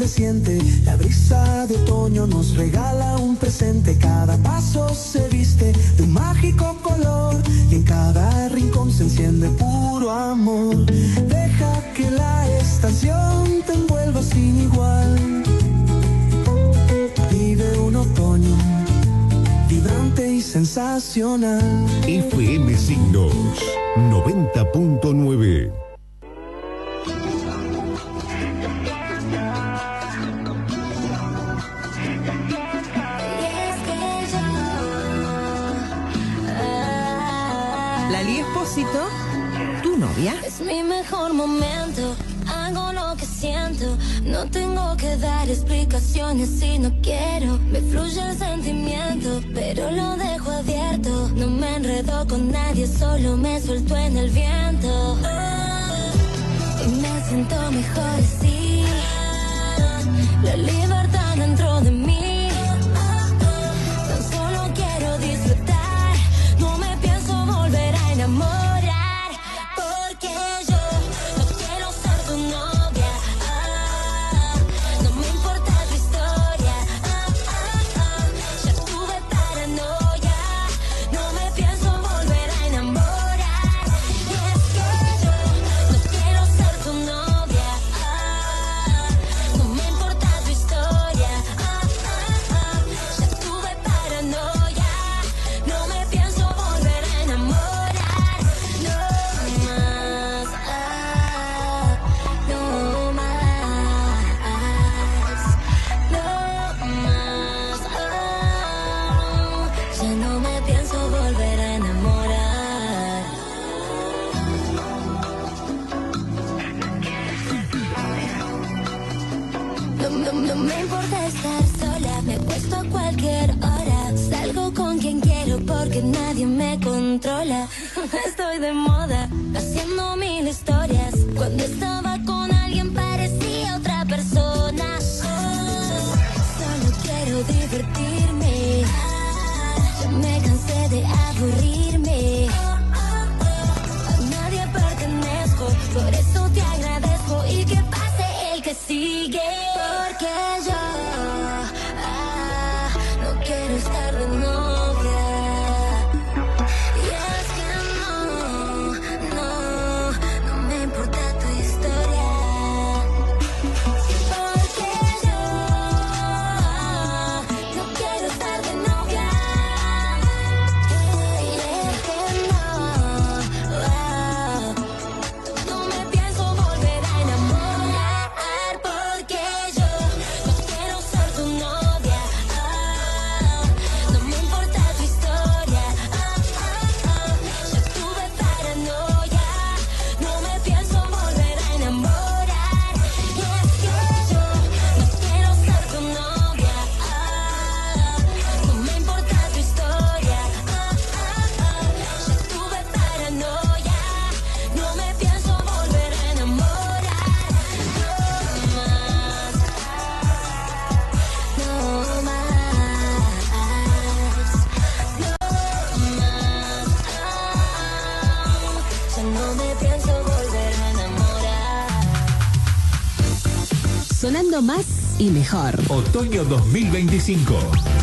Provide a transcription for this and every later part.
siente. La brisa de otoño nos regala un presente. Cada paso se viste de un mágico color y en cada rincón se enciende puro amor. Deja que la estación te envuelva sin igual. Vive un otoño vibrante y sensacional. FM Signos 90.9. Lali Espósito, tu novia. Es mi mejor momento, hago lo que siento. No tengo que dar explicaciones si no quiero. Me fluye el sentimiento, pero lo dejo abierto. No me enredo con nadie, solo me suelto en el viento. Y me siento mejor así. La libertad dentro de mí. Tan solo quiero disfrutar. No me pienso volver a enamorar. Porque yo no quiero ser tu novia. No me importa tu historia. Ya tuve paranoia. No me pienso volver a enamorar. Y es que yo no quiero ser tu novia. No me importa tu historia. Ya tuve paranoia. No me pienso volver a enamorar. No más. No más. No más. Ya no me pienso volver a enamorar. No me importa estar sola, me acuesto a cualquier hora. Salgo con quien quiero porque nadie me controla. Estoy de moda, haciendo mil historias. Cuando estaba con alguien parecía otra persona. Solo quiero divertirme. Ya me cansé de aburrirme. A nadie pertenezco, por eso te agradezco. Y que pase el que sigue. Porque yo no quiero estar de novia. Y es que no me importa tu historia. Porque yo no quiero estar de novia. Y es que no me pienso volver a enamorar. Porque yo no quiero ser tu novia. No me importa tu historia. Ya tuve paranoia. No me pienso volver a enamorar. Y es que yo no quiero ser tu novia. No me importa tu historia. Ya tuve paranoia. No me pienso volver a enamorar. No más. Ya no me pienso volver a enamorar. Sonando más y mejor. Otoño 2025.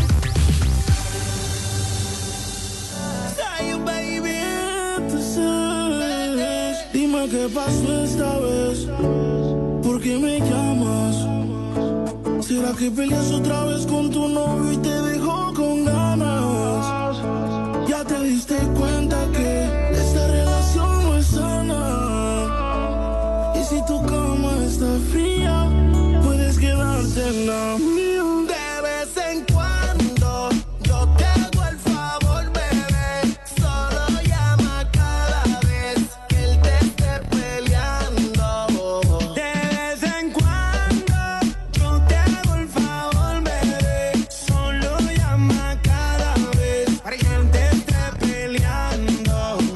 Say, baby, entonces, dime qué pasó esta vez. ¿Por qué me llamas? ¿Será que peleas otra vez con tu novio y te dejó con ganas? Ya te diste cuenta que esta relación no es sana. Y si tu cama está fría, puedes quedarte en la mía. De vez en cuando yo te hago el favor, bebé. Solo llama cada vez que él te esté peleando. De vez en cuando yo te hago el favor, bebé. Solo llama cada vez que él te esté peleando.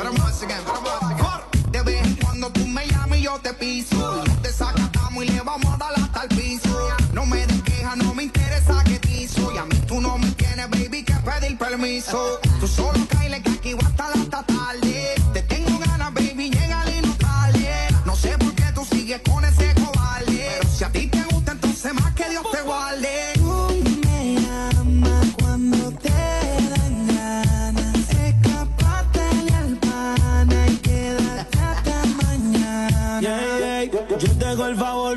De vez en cuando tú me llamas y yo te piso. Te sacatamos y le vamos a dar hasta el piso. No me des queja, no me interesa que te hizo. Y a mí tú no me tienes, baby, que pedir permiso. Tú solo cáele que aquí voy a estar hasta tarde. Te tengo ganas, baby, llegale y no tarde. No sé por qué tú sigues con ese cobarde. Pero si a ti te gusta, entonces más que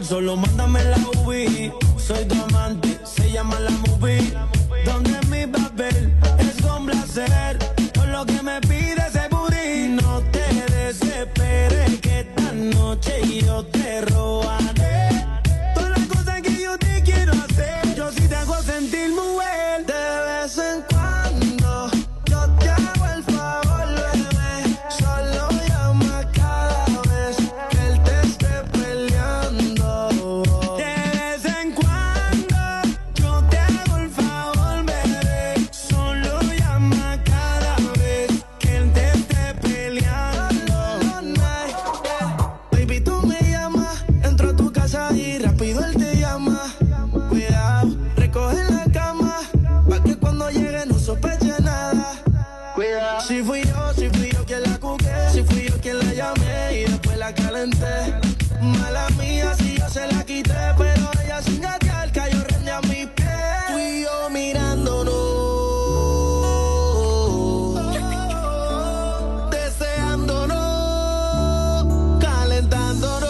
favor, solo mándame la UV. Soy tu amante, se llama la movie. Donde mi papel es complacer. Por lo que me pides ese booty. No te desesperes que esta noche yo te robaré. Todas las cosas que yo te quiero hacer. Yo sí te hago sentir mujer. De vez en cuando yo te hago el favor, bebé. Solo llama cada vez que él te esté peleando. De vez en cuando yo te hago el favor, bebé. Solo llama cada vez que él te esté peleando. Baby, tú me llamas, entro a tu casa y rápido él te llama. Cuidado, recoge la cama, pa' que cuando llegue no sospeche nada. Cuidado, si fui yo quien la cuqué, si fui yo quien la llamé y después la calenté. Mala mía si yo se la quité, pero ella sin gatear cayó rende a mis pies. Tú y yo mirándonos, deseándonos, calentándonos.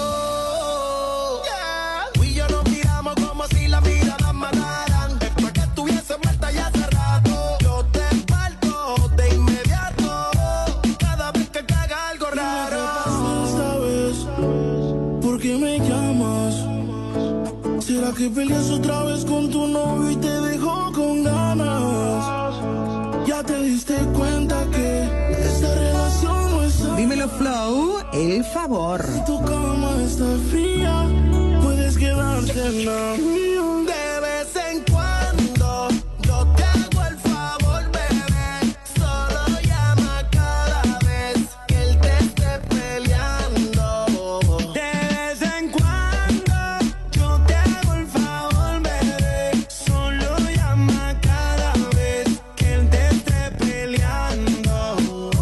Tú y yo nos miramos como si las miradas mataran. Es pa' que estuviese muerta ya hace rato. Yo te parto de inmediato cada vez que haga algo raro. Esta vez, ¿por qué me llamas? ¿Será que peleas otra vez con tu novio y te dejó con ganas? Ya te diste cuenta que esta relación no es sana. Dímelo, Flow, el favor. Si tu cama está fría, puedes quedarte en la mía. De vez en cuando yo te hago el favor, bebé. Solo llama cada vez que él te esté peleando. De vez en cuando yo te hago el favor, bebé. Solo llama cada vez que él te esté peleando.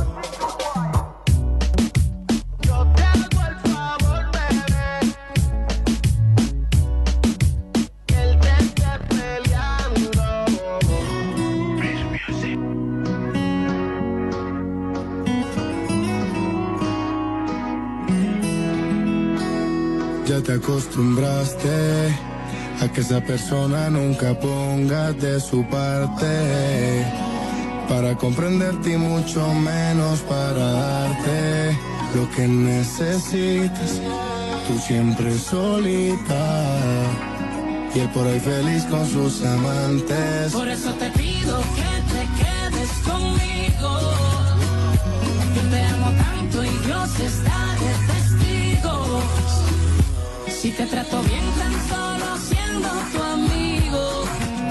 Yo te hago el favor, bebé. Que él te esté peleando. Ya te acostumbraste a que esa persona nunca ponga de su parte para comprenderte y mucho menos para darte lo que necesitas. Tú siempre solita y él por ahí feliz con sus amantes. Por eso te pido que te quedes conmigo. Yo te amo tanto y Dios está de testigo. Si te trato bien tan solo siendo tu amigo.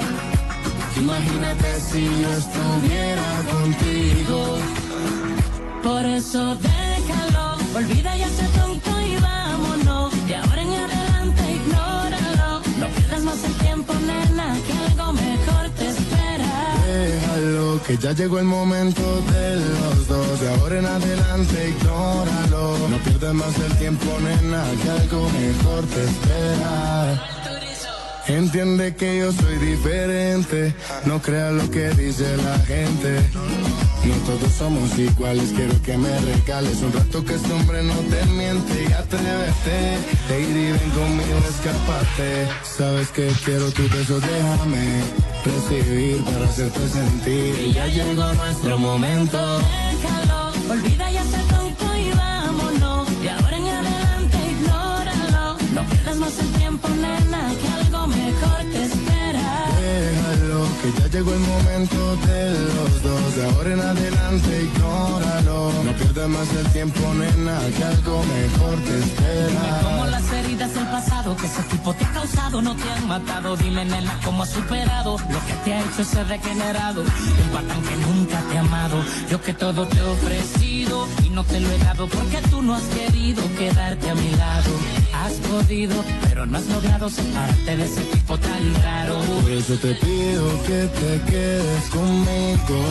Imagínate si yo estuviera contigo. Por eso déjalo, olvida ya ese tonto y vámonos. De ahora en adelante ignóralo. No pierdas más el tiempo, nena, que algo mejor te espera. Déjalo, que ya llegó el momento de los dos. De ahora en adelante ignóralo. No pierdas más el tiempo, nena, que algo mejor te espera. Entiende que yo soy diferente. No creas lo que dice la gente. No todos somos iguales. Quiero que me regales un rato que este hombre no te miente. Y atrévete, lady, ven conmigo, escápate. Sabes que quiero tus besos, déjame recibir para hacerte sentir. Y ya llegó nuestro momento. Déjalo, olvida ya ese tonto y vámonos. De ahora en adelante ignóralo. No pierdas más el tiempo, nena, que algo mejor te espera. Déjalo, que ya llegó el momento de los dos. De ahora en adelante ignóralo. No pierdas más el tiempo, nena, que algo mejor te espera. Como las heridas del pasado que ese tipo te ha causado no te han matado. Dime, nena, cómo has superado lo que te ha hecho ser regenerado. Un patán que nunca te ha amado. Yo que todo te he ofrecido y no te lo he dado porque tú no has querido quedarte a mi lado. Has podido, pero no has logrado separarte de ese tipo tan raro. Por eso te pido que te quedes conmigo.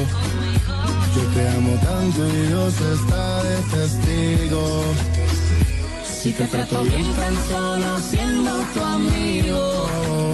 Yo te amo tanto y Dios está de testigo. Si te trato bien tan solo siendo tu amigo.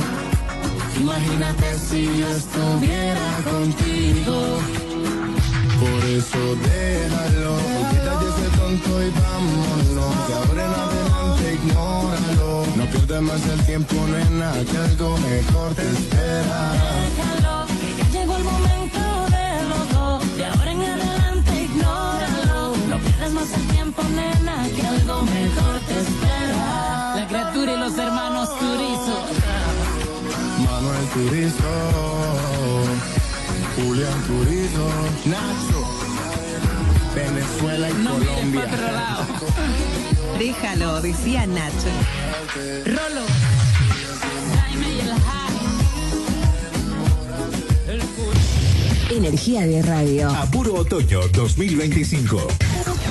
Imagínate si yo estuviera contigo. Por eso déjalo, olvídate ese tonto y vámonos. De ahora en adelante ignóralo. No pierdas más el tiempo, nena, que algo mejor te espera. Déjalo, que ya llegó el momento de los dos. De ahora en adelante, ignóralo. No pierdas más el tiempo, nena, que algo mejor te espera. La criatura y los hermanos Turizo. Manuel Turizo, Julián Turizo, Nacho, Venezuela y No mires Colombia. para otro lado. Déjalo, decía Nacho. Rolo, Jaime y el High. El Energía de radio. A puro otoño 2025.